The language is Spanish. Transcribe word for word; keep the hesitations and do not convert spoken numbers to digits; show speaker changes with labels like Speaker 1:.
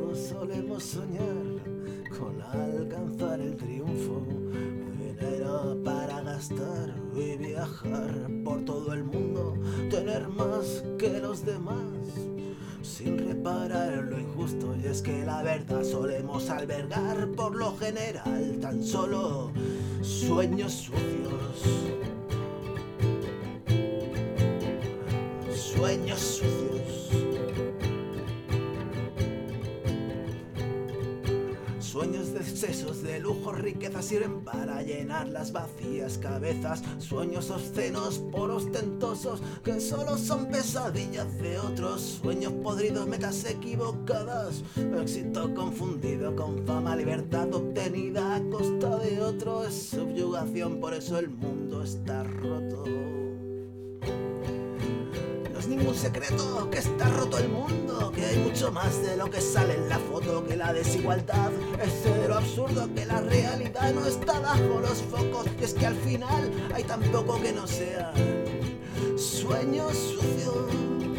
Speaker 1: Todos solemos soñar con alcanzar el triunfo, dinero para gastar y viajar por todo el mundo, tener más que los demás, sin reparar en lo injusto. Y es que la verdad solemos albergar por lo general tan solo sueños sucios, sueños sucios. Sueños de excesos, de lujos, riquezas sirven para llenar las vacías cabezas. Sueños obscenos por ostentosos que solo son pesadillas de otros. Sueños podridos, metas equivocadas, éxito confundido con fama, libertad obtenida a costa de otro. Es subyugación, por eso el mundo está roto. No es ningún secreto que está roto el mundo, que hay mucho más de lo que sale en la foto, que la desigualdad es de lo absurdo, que la realidad no está bajo los focos. Y es que al final hay tan poco que no sean sueños sucios.